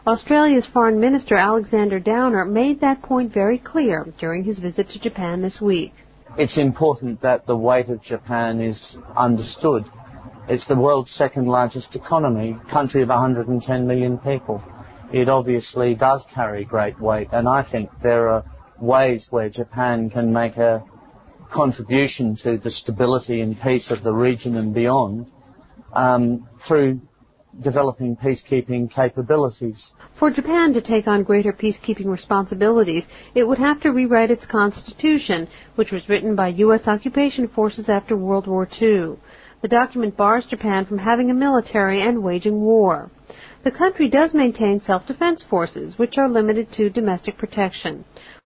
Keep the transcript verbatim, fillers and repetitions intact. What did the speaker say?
Australia's Foreign Minister Alexander Downer made that point very clear during his visit to Japan this week. It's important that the weight of Japan is understood. It's the world's second largest economy, country of one hundred ten million people. It obviously does carry great weight, and I think there are ways where Japan can make a contribution to the stability and peace of the region and beyond um, through developing peacekeeping capabilities. For Japan to take on greater peacekeeping responsibilities, it would have to rewrite its constitution, which was written by U S occupation forces after World War Two. The document bars Japan from having a military and waging war. The country does maintain self-defense forces, which are limited to domestic protection.